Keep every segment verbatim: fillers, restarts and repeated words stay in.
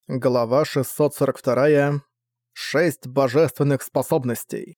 Глава шестьсот сорок два. Шесть божественных способностей.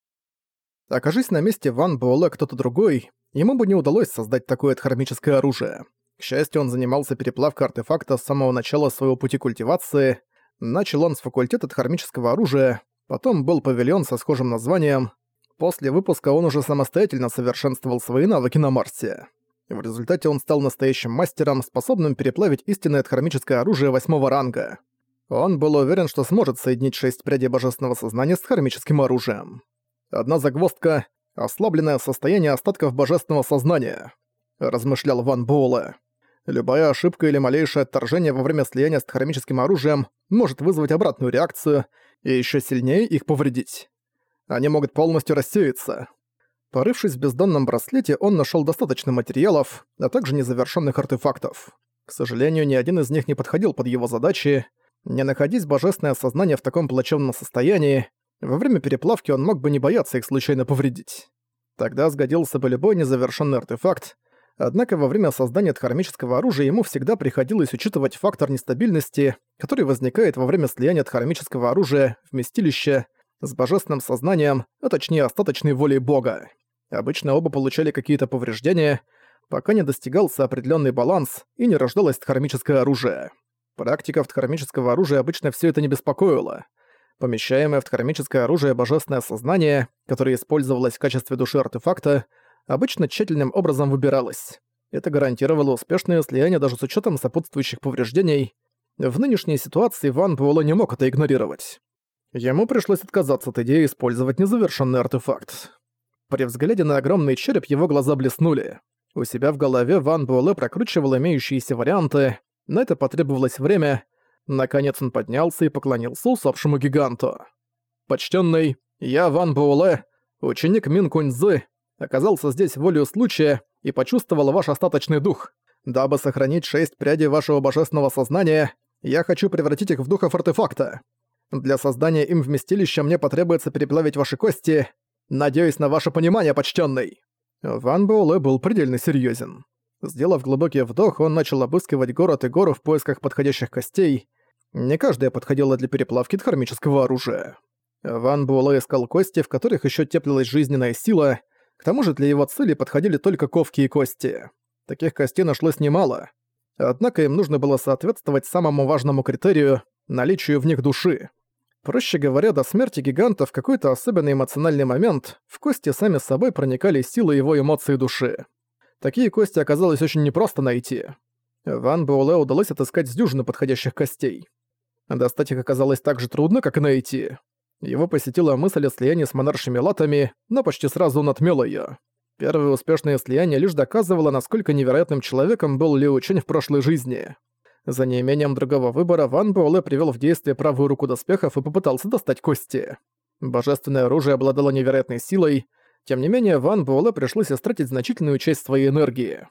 Окажись на месте Ван Буэлэ кто-то другой, ему бы не удалось создать такое дхармическое оружие. К счастью, он занимался переплавкой артефакта с самого начала своего пути культивации. Начал он с факультета дхармического оружия, потом был павильон со схожим названием. После выпуска он уже самостоятельно совершенствовал свои навыки на Марсе. В результате он стал настоящим мастером, способным переплавить истинное дхармическое оружие восьмого ранга. Он был уверен, что сможет соединить шесть прядей божественного сознания с дхармическим оружием. Одна загвоздка — ослабленное состояние остатков божественного сознания, размышлял Ван Буэлэ. Любая ошибка или малейшее отторжение во время слияния с дхармическим оружием может вызвать обратную реакцию и еще сильнее их повредить. Они могут полностью рассеяться. Порывшись в бездонном браслете, он нашел достаточно материалов, а также незавершенных артефактов. К сожалению, ни один из них не подходил под его задачи. Не находясь божественное сознание в таком плачевном состоянии, во время переплавки он мог бы не бояться их случайно повредить. Тогда сгодился бы любой незавершенный артефакт, однако во время создания дхармического оружия ему всегда приходилось учитывать фактор нестабильности, который возникает во время слияния дхармического оружия, вместилища, с божественным сознанием, а точнее остаточной волей Бога. Обычно оба получали какие-то повреждения, пока не достигался определенный баланс и не рождалось дхармическое оружие. Практиков дхармического оружия обычно все это не беспокоило. Помещаемое в дхармическое оружие божественное сознание, которое использовалось в качестве души артефакта, обычно тщательным образом выбиралось. Это гарантировало успешное слияние даже с учетом сопутствующих повреждений. В нынешней ситуации Ван Буэлэ не мог это игнорировать. Ему пришлось отказаться от идеи использовать незавершенный артефакт. При взгляде на огромный череп его глаза блеснули. У себя в голове Ван Буэлэ прокручивал имеющиеся варианты, на это потребовалось время. Наконец он поднялся и поклонился усопшему гиганту. «Почтенный, я Ван Буэлэ, ученик Мин Кунь-Дзы, оказался здесь волею случая и почувствовал ваш остаточный дух. Дабы сохранить шесть прядей вашего божественного сознания, я хочу превратить их в духов артефакта. Для создания им вместилища мне потребуется переплавить ваши кости. Надеюсь на ваше понимание, почтенный». Ван Буэлэ был предельно серьезен. Сделав глубокий вдох, он начал обыскивать город и гору в поисках подходящих костей. Не каждая подходила для переплавки дхармического оружия. Ван Буэлэ искал кости, в которых еще теплилась жизненная сила. К тому же для его цели подходили только ковки и кости. Таких костей нашлось немало. Однако им нужно было соответствовать самому важному критерию — наличию в них души. Проще говоря, до смерти гиганта в какой-то особенный эмоциональный момент в кости сами собой проникали силы его эмоций и души. Такие кости оказалось очень непросто найти. Ван Буэлэ удалось отыскать с дюжины подходящих костей. Достать их оказалось так же трудно, как и найти. Его посетила мысль о слиянии с монаршими латами, но почти сразу он отмёл её. Первое успешное слияние лишь доказывало, насколько невероятным человеком был Лиу Чэнь в прошлой жизни. За неимением другого выбора Ван Буэлэ привёл в действие правую руку доспехов и попытался достать кости. Божественное оружие обладало невероятной силой, тем не менее Ван Буэлэ пришлось истратить значительную часть своей энергии.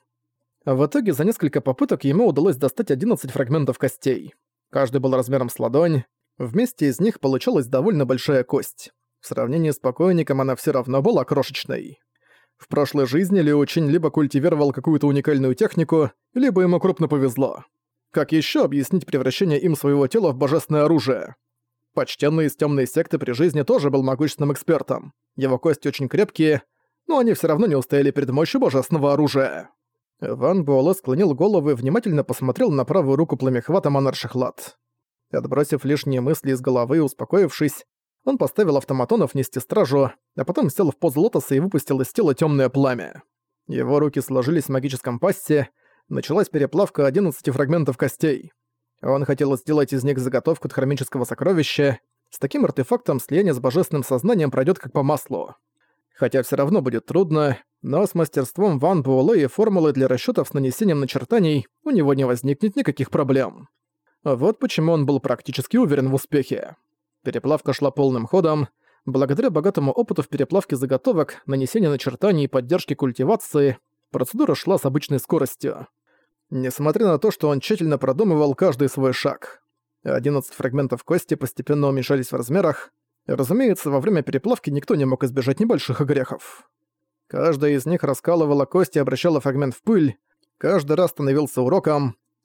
В итоге за несколько попыток ему удалось достать одиннадцать фрагментов костей. Каждый был размером с ладонь, вместе из них получалась довольно большая кость. В сравнении с покойником она всё равно была крошечной. В прошлой жизни Лиу Чэнь либо культивировал какую-то уникальную технику, либо ему крупно повезло. Как ещё объяснить превращение им своего тела в божественное оружие? Почтенный из тёмной секты при жизни тоже был могущественным экспертом. Его кости очень крепкие, но они всё равно не устояли перед мощью божественного оружия. Ван Буэлэ склонил голову и внимательно посмотрел на правую руку пламяхвата монарших лат. Отбросив лишние мысли из головы и успокоившись, он поставил автоматонов нести стражу, а потом сел в позу лотоса и выпустил из тела тёмное пламя. Его руки сложились в магическом пассе, началась переплавка одиннадцати фрагментов костей. Он хотел сделать из них заготовку дхармического сокровища. С таким артефактом слияние с божественным сознанием пройдет как по маслу. Хотя все равно будет трудно, но с мастерством Ван Буэлэ и формулой для расчетов с нанесением начертаний у него не возникнет никаких проблем. Вот почему он был практически уверен в успехе. Переплавка шла полным ходом. Благодаря богатому опыту в переплавке заготовок, нанесению начертаний и поддержке культивации, процедура шла с обычной скоростью. Несмотря на то, что он тщательно продумывал каждый свой шаг. одиннадцать фрагментов кости постепенно уменьшались в размерах. Разумеется, во время переплавки никто не мог избежать небольших огрехов. Каждая из них раскалывала кость и обращала фрагмент в пыль. Каждый раз становился уроком.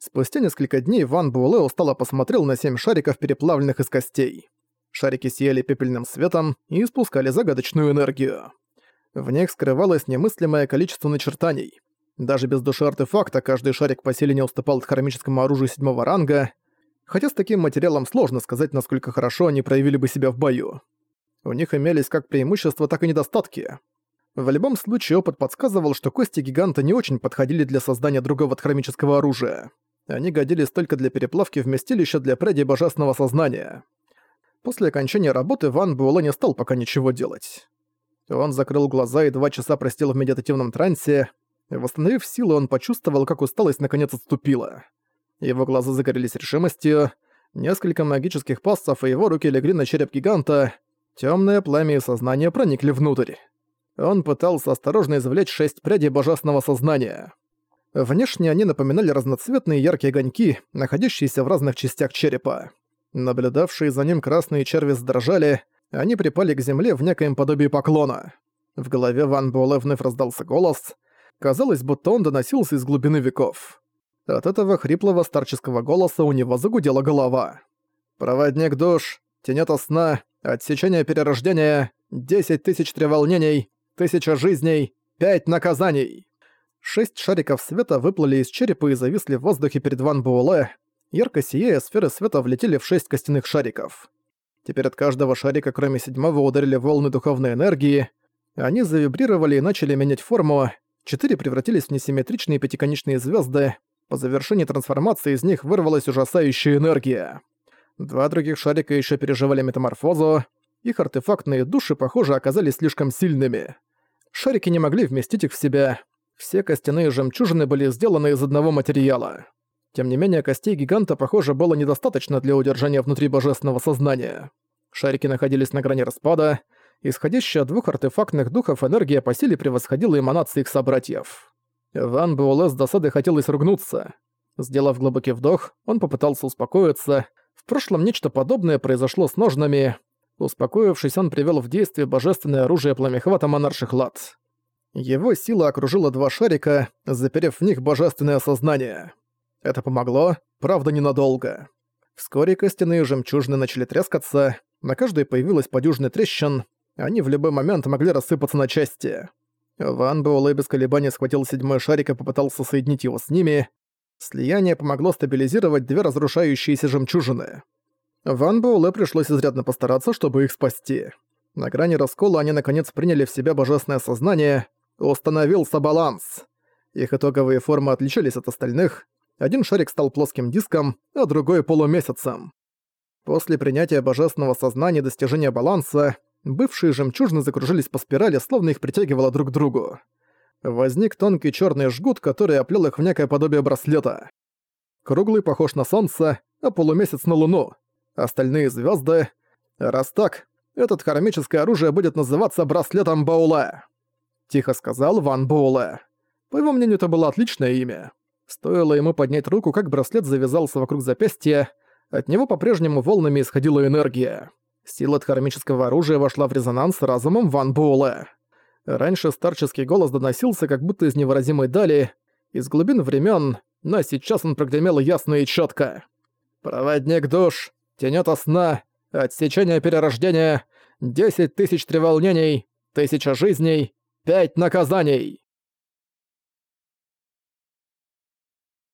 Спустя несколько дней Ван Буэлэ устало посмотрел на семь шариков, переплавленных из костей. Шарики сияли пепельным светом и испускали загадочную энергию. В них скрывалось немыслимое количество начертаний. Даже без души артефакта каждый шарик по силе не уступал хромическому оружию седьмого ранга, хотя с таким материалом сложно сказать, насколько хорошо они проявили бы себя в бою. У них имелись как преимущества, так и недостатки. В любом случае опыт подсказывал, что кости гиганта не очень подходили для создания другого хромического оружия. Они годились только для переплавки вместилища для прядей божественного сознания. После окончания работы Ван Буэлэ не стал пока ничего делать. Он закрыл глаза и два часа простил в медитативном трансе. Восстановив силы, он почувствовал, как усталость наконец отступила. Его глаза загорелись решимостью. Несколько магических пассов и его руки легли на череп гиганта. Тёмное пламя и сознание проникли внутрь. Он пытался осторожно извлечь шесть прядей божественного сознания. Внешне они напоминали разноцветные яркие огоньки, находящиеся в разных частях черепа. Наблюдавшие за ним красные черви задрожали, они припали к земле в некоем подобии поклона. В голове Ван Буэлэ вновь раздался голос. Казалось, будто он доносился из глубины веков. От этого хриплого старческого голоса у него загудела голова. «Проводник душ, тенета сна, отсечение перерождения, десять тысяч треволнений, тысяча жизней, пять наказаний». Шесть шариков света выплыли из черепа и зависли в воздухе перед Ван Буэлэ. Ярко сияя, сферы света влетели в шесть костяных шариков. Теперь от каждого шарика, кроме седьмого, ударили волны духовной энергии. Они завибрировали и начали менять форму. Четыре превратились в несимметричные пятиконечные звезды. По завершении трансформации из них вырвалась ужасающая энергия. Два других шарика еще переживали метаморфозу. Их артефактные души, похоже, оказались слишком сильными. Шарики не могли вместить их в себя. Все костяные жемчужины были сделаны из одного материала. Тем не менее, костей гиганта, похоже, было недостаточно для удержания внутри божественного сознания. Шарики находились на грани распада. Исходящая от двух артефактных духов энергия по силе превосходила эманации их собратьев. Ван Буэлэ с досадой хотелось ругнуться. Сделав глубокий вдох, он попытался успокоиться. В прошлом нечто подобное произошло с ножнами. Успокоившись, он привел в действие божественное оружие пламяхвата монарших лад. Его сила окружила два шарика, заперев в них божественное сознание. Это помогло, правда, ненадолго. Вскоре костяные жемчужины начали трескаться, на каждой появилась по дюжине трещин, они в любой момент могли рассыпаться на части. Ван Буэлэ без колебаний схватил седьмой шарик и попытался соединить его с ними. Слияние помогло стабилизировать две разрушающиеся жемчужины. Ван Буэлэ пришлось изрядно постараться, чтобы их спасти. На грани раскола они наконец приняли в себя божественное сознание, установился баланс. Их итоговые формы отличались от остальных. Один шарик стал плоским диском, а другой — полумесяцем. После принятия божественного сознания и достижения баланса, бывшие жемчужины закружились по спирали, словно их притягивало друг к другу. Возник тонкий черный жгут, который оплел их в некое подобие браслета. Круглый похож на солнце, а полумесяц на луну. Остальные звезды. Раз так, это хромическое оружие будет называться браслетом Буэлэ. Тихо сказал Ван Буэлэ. По его мнению, это было отличное имя. Стоило ему поднять руку, как браслет завязался вокруг запястья, от него по-прежнему волнами исходила энергия. Сила хромического оружия вошла в резонанс с разумом Ван Буэлэ. Раньше старческий голос доносился как будто из невыразимой дали, из глубин времен, но сейчас он прогремел ясно и четко. «Проводник душ, тенета сна, отсечение перерождения, десять тысяч треволнений, тысяча жизней, пять наказаний».